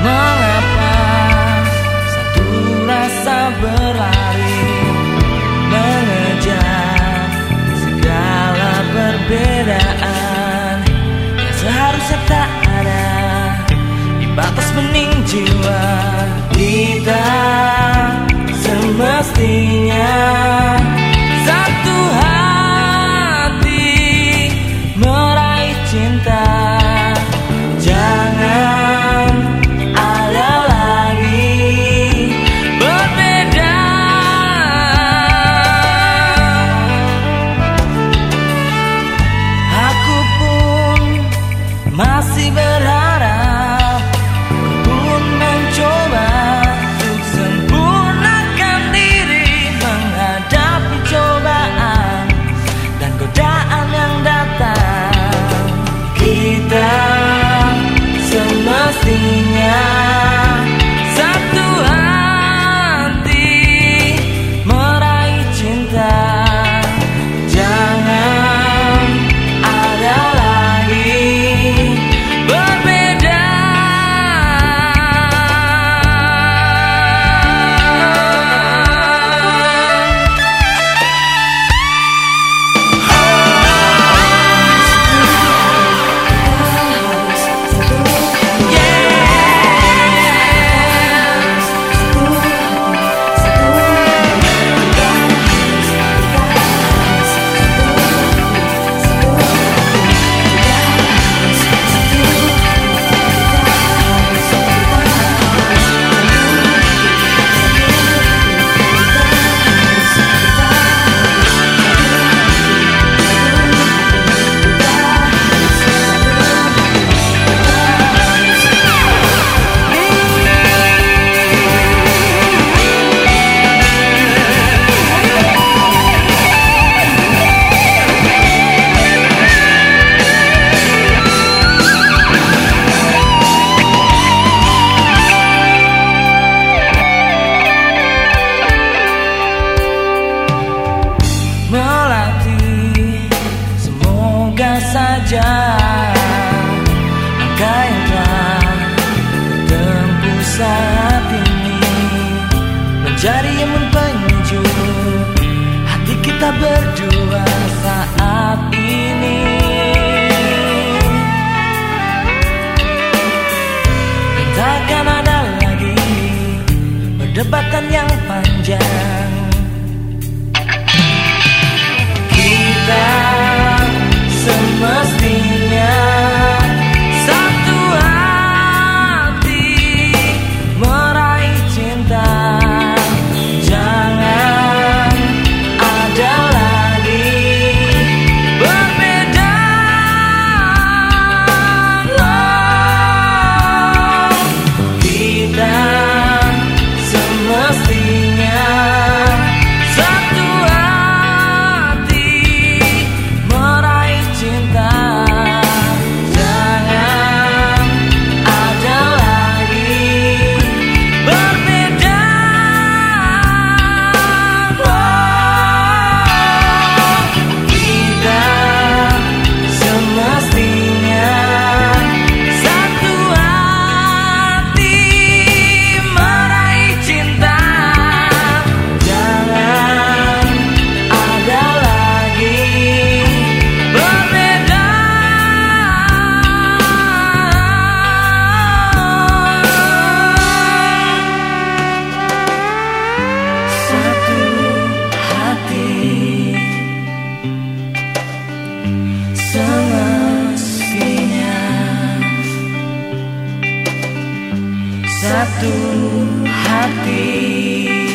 Mengapa satu rasa berlari mengejar segala perbedaan yang seharusnya tak ada di batas bening jiwa kita. Semestinya satu hati meraih cinta. Jangan ada lagi berbeda. Aku pun masih berharap, aku pun mencoba untuk sempurnakan diri, menghadapi cobaan dan godaan yang datang. Kita semestinya satu hati meraih cinta. Jangan ada lagi berbeda. Melatih semoga saja langkah yang telah tertempuh saat ini menjadi imun penyejuk hati kita berdua saat ini. Dan takkan ada lagi perdebatan yang panjang. Semestinya satu hati meraih cinta. Jangan ada lagi berbeda. Kita semestinya satu hati meraih cinta. Jangan ada lagi berbeda. Kita semestinya satu hati meraih cinta. Jangan ada lagi berbeda. Satu hati semestinya satu hati.